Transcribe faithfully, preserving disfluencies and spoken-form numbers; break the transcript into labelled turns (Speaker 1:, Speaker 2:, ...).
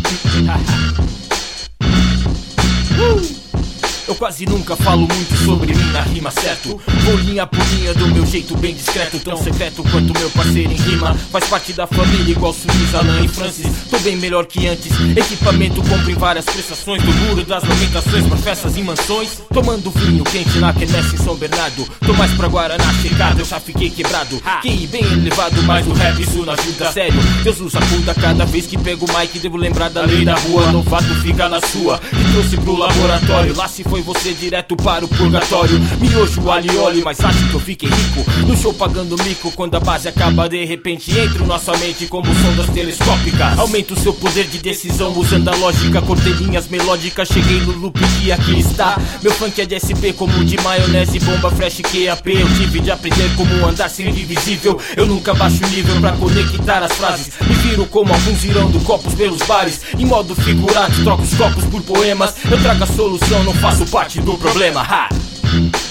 Speaker 1: Eu quase nunca falo muito sobre mim na rima, certo? Vou linha por linha do meu jeito bem discreto, tão secreto quanto meu parceiro em rima. Faz parte da família igual Suiz, Alan e Francis. Tô bem melhor que antes. Equipamento compro em várias prestações, do muro das lamentações pra festas e mansões. Tomando vinho quente na quermesse em São Bernardo. Tô mais pra Guaraná chegado, eu já fiquei quebrado. Q I bem elevado, mas o rap isso não ajuda. Sério, Deus nos acuda cada vez que pego o mic. Devo lembrar da lei da rua, novato fica na sua. E trouxe pro laboratório, lá se foi você direto para o purgatório. Miojo, alho e óleo, mas acho que eu fiquei rico no show pagando mico. Quando a base acaba, de repente entra em nossa mente como sondas telescópicas. Aumenta o seu poder de decisão usando a lógica. Cortei linhas melódicas, cheguei no loop que aqui está. Meu funk é de S P como de maionese, bomba fresh Q A P. Eu tive de aprender como andar sem invisível. Eu nunca baixo o nível pra conectar as frases. Me viro como alguns irando copos pelos bares. Em modo figurado, troco os copos por poemas. Eu trago a solução, não faço parte do problema. Ha!